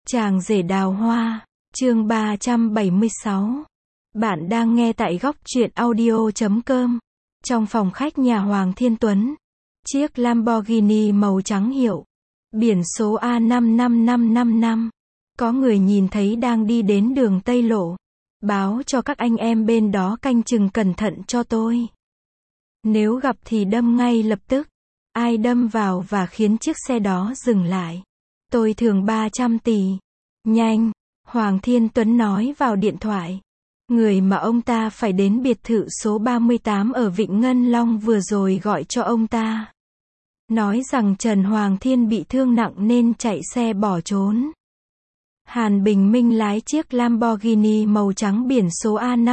Chàng rể đào hoa, chương 376. Bạn đang nghe tại góc truyện audio.com. Trong phòng khách nhà Hoàng Thiên Tuấn, chiếc Lamborghini màu trắng hiệu, biển số A55555. Có người nhìn thấy đang đi đến đường Tây Lộ. Báo cho các anh em bên đó canh chừng cẩn thận cho tôi. Nếu gặp thì đâm ngay lập tức. Ai đâm vào và khiến chiếc xe đó dừng lại? Tôi thưởng 300 tỷ. Nhanh, Hoàng Thiên Tuấn nói vào điện thoại. Người mà ông ta phải đến biệt thự số 38 ở Vịnh Ngân Long vừa rồi gọi cho ông ta. Nói rằng Trần Hoàng Thiên bị thương nặng nên chạy xe bỏ trốn. Hàn Bình Minh lái chiếc Lamborghini màu trắng biển số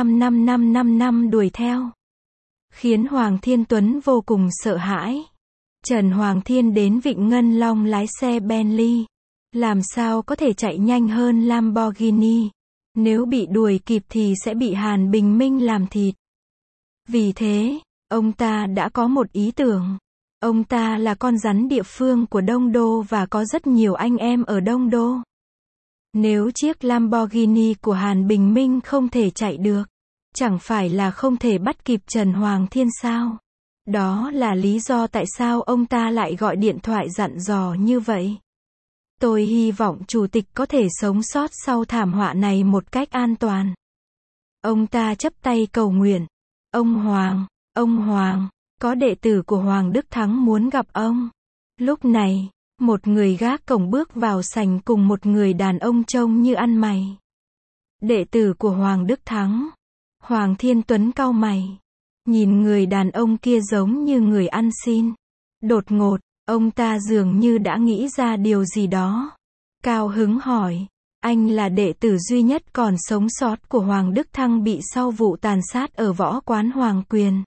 A55555 đuổi theo, khiến Hoàng Thiên Tuấn vô cùng sợ hãi. Trần Hoàng Thiên đến Vịnh Ngân Long lái xe Bentley. Làm sao có thể chạy nhanh hơn Lamborghini? Nếu bị đuổi kịp thì sẽ bị Hàn Bình Minh làm thịt. Vì thế, ông ta đã có một ý tưởng. Ông ta là con rắn địa phương của Đông Đô và có rất nhiều anh em ở Đông Đô. Nếu chiếc Lamborghini của Hàn Bình Minh không thể chạy được, chẳng phải là không thể bắt kịp Trần Hoàng Thiên sao? Đó là lý do tại sao ông ta lại gọi điện thoại dặn dò như vậy. Tôi hy vọng chủ tịch có thể sống sót sau thảm họa này một cách an toàn. Ông ta chắp tay cầu nguyện. Ông Hoàng, có đệ tử của Hoàng Đức Thắng muốn gặp ông. Lúc này, một người gác cổng bước vào sảnh cùng một người đàn ông trông như ăn mày. Đệ tử của Hoàng Đức Thắng. Hoàng Thiên Tuấn cau mày. Nhìn người đàn ông kia giống như người ăn xin. Đột ngột, ông ta dường như đã nghĩ ra điều gì đó. Cao hứng hỏi, anh là đệ tử duy nhất còn sống sót của Hoàng Đức Thăng bị sau vụ tàn sát ở võ quán Hoàng Quyền.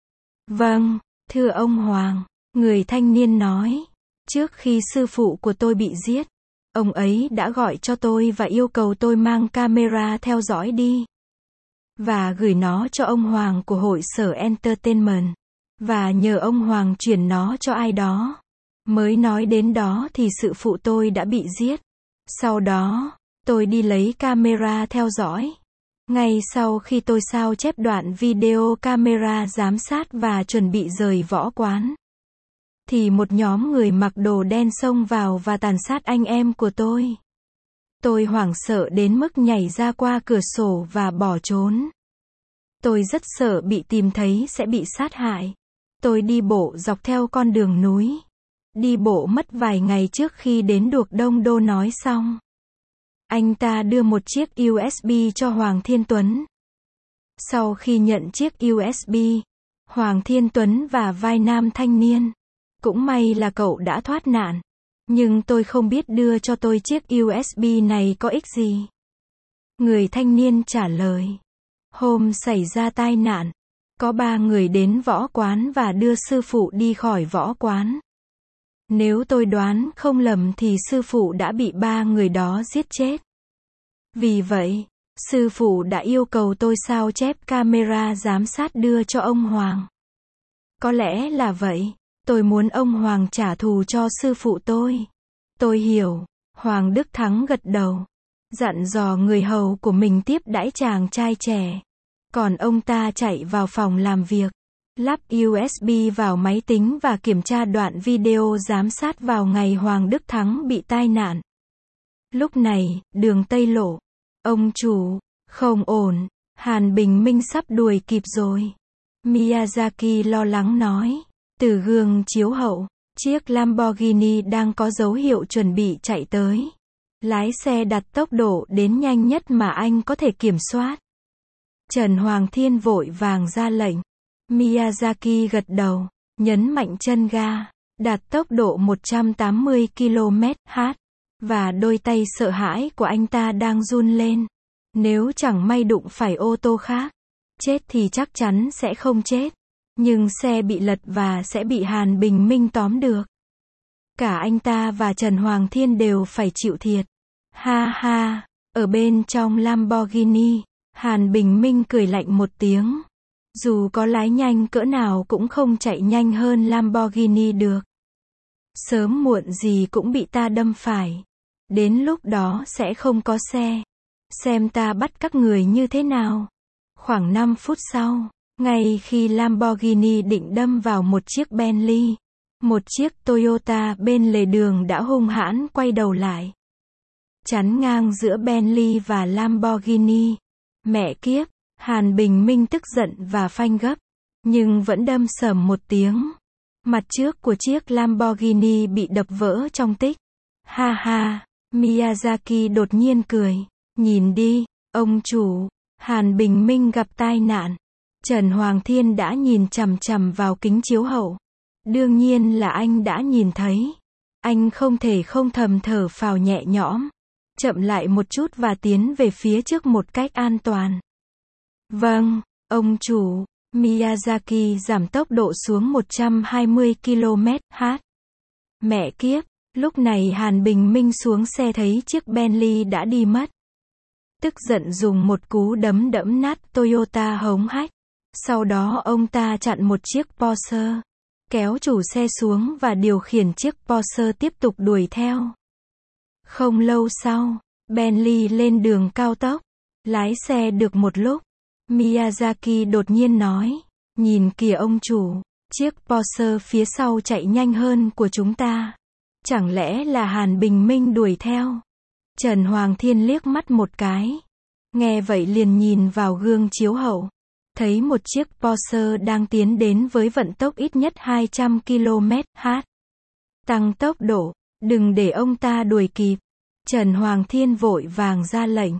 Vâng, thưa ông Hoàng, người thanh niên nói. Trước khi sư phụ của tôi bị giết, ông ấy đã gọi cho tôi và yêu cầu tôi mang camera theo dõi đi. Và gửi nó cho ông Hoàng của hội sở Entertainment. Và nhờ ông Hoàng chuyển nó cho ai đó. Mới nói đến đó thì sư phụ tôi đã bị giết. Sau đó, tôi đi lấy camera theo dõi. Ngay sau khi tôi sao chép đoạn video camera giám sát và chuẩn bị rời võ quán, thì một nhóm người mặc đồ đen xông vào và tàn sát anh em của tôi. Tôi hoảng sợ đến mức nhảy ra qua cửa sổ và bỏ trốn. Tôi rất sợ bị tìm thấy sẽ bị sát hại. Tôi đi bộ dọc theo con đường núi. Đi bộ mất vài ngày trước khi đến được Đông Đô. Nói xong, anh ta đưa một chiếc USB cho Hoàng Thiên Tuấn. Sau khi nhận chiếc USB, Hoàng Thiên Tuấn và vai nam thanh niên. Cũng may là cậu đã thoát nạn. Nhưng tôi không biết đưa cho tôi chiếc USB này có ích gì. Người thanh niên trả lời. Hôm xảy ra tai nạn, có 3 người đến võ quán và đưa sư phụ đi khỏi võ quán. Nếu tôi đoán không lầm thì sư phụ đã bị 3 người đó giết chết. Vì vậy, sư phụ đã yêu cầu tôi sao chép camera giám sát đưa cho ông Hoàng. Có lẽ là vậy, tôi muốn ông Hoàng trả thù cho sư phụ tôi. Tôi hiểu, Hoàng Đức Thắng gật đầu, dặn dò người hầu của mình tiếp đãi chàng trai trẻ. Còn ông ta chạy vào phòng làm việc, lắp USB vào máy tính và kiểm tra đoạn video giám sát vào ngày Hoàng Đức Thắng bị tai nạn. Lúc này, đường Tây Lộ. Ông chủ, không ổn, Hàn Bình Minh sắp đuổi kịp rồi. Miyazaki lo lắng nói. Từ gương chiếu hậu, chiếc Lamborghini đang có dấu hiệu chuẩn bị chạy tới. Lái xe đặt tốc độ đến nhanh nhất mà anh có thể kiểm soát. Trần Hoàng Thiên vội vàng ra lệnh. Miyazaki gật đầu, nhấn mạnh chân ga, đạt tốc độ 180 km/h. Và đôi tay sợ hãi của anh ta đang run lên. Nếu chẳng may đụng phải ô tô khác, chết thì chắc chắn sẽ không chết. Nhưng xe bị lật và sẽ bị Hàn Bình Minh tóm được. Cả anh ta và Trần Hoàng Thiên đều phải chịu thiệt. Ha ha, ở bên trong Lamborghini, Hàn Bình Minh cười lạnh một tiếng. Dù có lái nhanh cỡ nào cũng không chạy nhanh hơn Lamborghini được. Sớm muộn gì cũng bị ta đâm phải. Đến lúc đó sẽ không có xe. Xem ta bắt các người như thế nào. Khoảng 5 phút sau, ngay khi Lamborghini định đâm vào một chiếc Bentley, một chiếc Toyota bên lề đường đã hung hãn quay đầu lại. Chắn ngang giữa Bentley và Lamborghini. Mẹ kiếp, Hàn Bình Minh tức giận và phanh gấp, nhưng vẫn đâm sầm một tiếng. Mặt trước của chiếc Lamborghini bị đập vỡ trong tích. Ha ha, Miyazaki đột nhiên cười. Nhìn đi, ông chủ, Hàn Bình Minh gặp tai nạn. Trần Hoàng Thiên đã nhìn chằm chằm vào kính chiếu hậu. Đương nhiên là anh đã nhìn thấy. Anh không thể không thầm thở phào nhẹ nhõm. Chậm lại một chút và tiến về phía trước một cách an toàn. Vâng, ông chủ. Miyazaki giảm tốc độ xuống 120 km/h. Mẹ kiếp, lúc này Hàn Bình Minh xuống xe thấy chiếc Bentley đã đi mất. Tức giận dùng một cú đấm đẫm nát Toyota hống hách. Sau đó ông ta chặn một chiếc Porsche, kéo chủ xe xuống và điều khiển chiếc Porsche tiếp tục đuổi theo. Không lâu sau, Bentley lên đường cao tốc. Lái xe được một lúc, Miyazaki đột nhiên nói, nhìn kìa ông chủ, chiếc Porsche phía sau chạy nhanh hơn của chúng ta. Chẳng lẽ là Hàn Bình Minh đuổi theo? Trần Hoàng Thiên liếc mắt một cái. Nghe vậy liền nhìn vào gương chiếu hậu. Thấy một chiếc Porsche đang tiến đến với vận tốc ít nhất 200 km/h. Tăng tốc độ, đừng để ông ta đuổi kịp. Trần Hoàng Thiên vội vàng ra lệnh.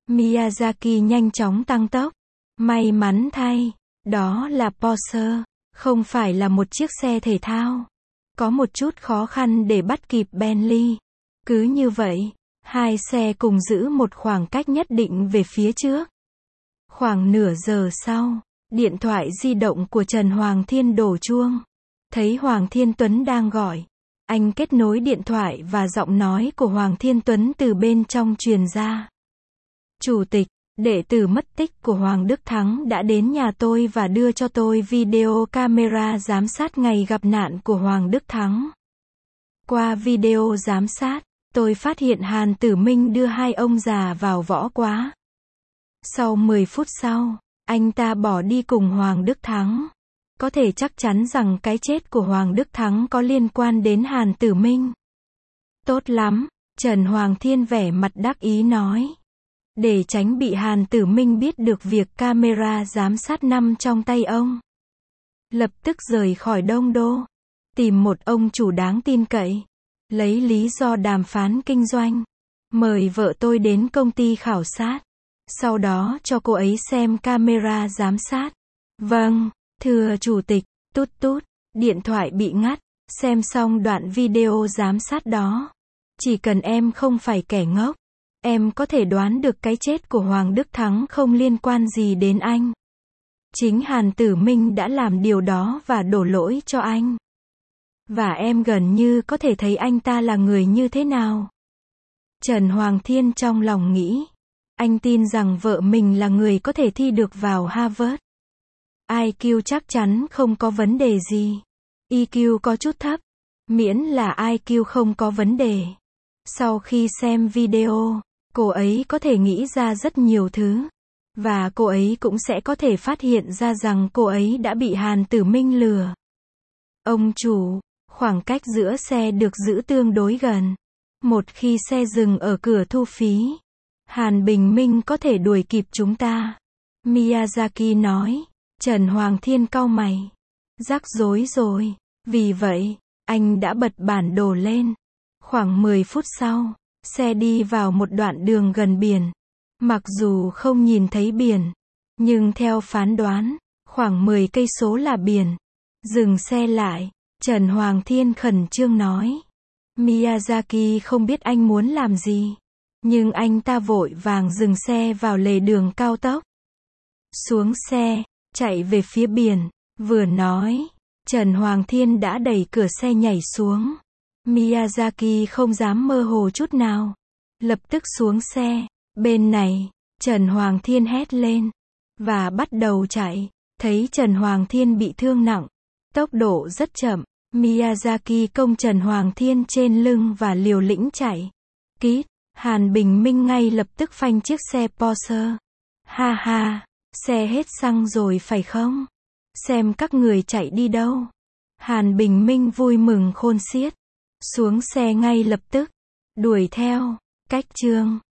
Miyazaki nhanh chóng tăng tốc. May mắn thay, đó là Porsche, không phải là một chiếc xe thể thao. Có một chút khó khăn để bắt kịp Bentley. Cứ như vậy, hai xe cùng giữ một khoảng cách nhất định về phía trước. Khoảng nửa giờ sau, điện thoại di động của Trần Hoàng Thiên đổ chuông. Thấy Hoàng Thiên Tuấn đang gọi. Anh kết nối điện thoại và giọng nói của Hoàng Thiên Tuấn từ bên trong truyền ra. Chủ tịch, đệ tử mất tích của Hoàng Đức Thắng đã đến nhà tôi và đưa cho tôi video camera giám sát ngày gặp nạn của Hoàng Đức Thắng. Qua video giám sát, tôi phát hiện Hàn Tử Minh đưa hai ông già vào võ quá. Sau 10 phút sau, anh ta bỏ đi cùng Hoàng Đức Thắng. Có thể chắc chắn rằng cái chết của Hoàng Đức Thắng có liên quan đến Hàn Tử Minh. Tốt lắm, Trần Hoàng Thiên vẻ mặt đắc ý nói. Để tránh bị Hàn Tử Minh biết được việc camera giám sát nằm trong tay ông. Lập tức rời khỏi Đông Đô. Tìm một ông chủ đáng tin cậy. Lấy lý do đàm phán kinh doanh. Mời vợ tôi đến công ty khảo sát. Sau đó cho cô ấy xem camera giám sát. Vâng, thưa chủ tịch, tút tút, điện thoại bị ngắt. Xem xong đoạn video giám sát đó. Chỉ cần em không phải kẻ ngốc, em có thể đoán được cái chết của Hoàng Đức Thắng không liên quan gì đến anh. Chính Hàn Tử Minh đã làm điều đó và đổ lỗi cho anh. Và em gần như có thể thấy anh ta là người như thế nào. Trần Hoàng Thiên trong lòng nghĩ. Anh tin rằng vợ mình là người có thể thi được vào Harvard. IQ chắc chắn không có vấn đề gì. EQ có chút thấp. Miễn là IQ không có vấn đề. Sau khi xem video, cô ấy có thể nghĩ ra rất nhiều thứ. Và cô ấy cũng sẽ có thể phát hiện ra rằng cô ấy đã bị Hàn Tử Minh lừa. Ông chủ, khoảng cách giữa xe được giữ tương đối gần. Một khi xe dừng ở cửa thu phí, Hàn Bình Minh có thể đuổi kịp chúng ta. Miyazaki nói. Trần Hoàng Thiên cau mày. Rắc rối rồi. Vì vậy, anh đã bật bản đồ lên. Khoảng 10 phút sau, xe đi vào một đoạn đường gần biển. Mặc dù không nhìn thấy biển, nhưng theo phán đoán, khoảng 10 cây số là biển. Dừng xe lại, Trần Hoàng Thiên khẩn trương nói. Miyazaki không biết anh muốn làm gì, nhưng anh ta vội vàng dừng xe vào lề đường cao tốc. Xuống xe, chạy về phía biển, vừa nói, Trần Hoàng Thiên đã đẩy cửa xe nhảy xuống. Miyazaki không dám mơ hồ chút nào. Lập tức xuống xe. Bên này, Trần Hoàng Thiên hét lên. Và bắt đầu chạy. Thấy Trần Hoàng Thiên bị thương nặng. Tốc độ rất chậm. Miyazaki công Trần Hoàng Thiên trên lưng và liều lĩnh chạy. Kít, Hàn Bình Minh ngay lập tức phanh chiếc xe Porsche. Ha ha, xe hết xăng rồi phải không? Xem các người chạy đi đâu. Hàn Bình Minh vui mừng khôn xiết. Xuống xe ngay lập tức. Đuổi theo. Cách chương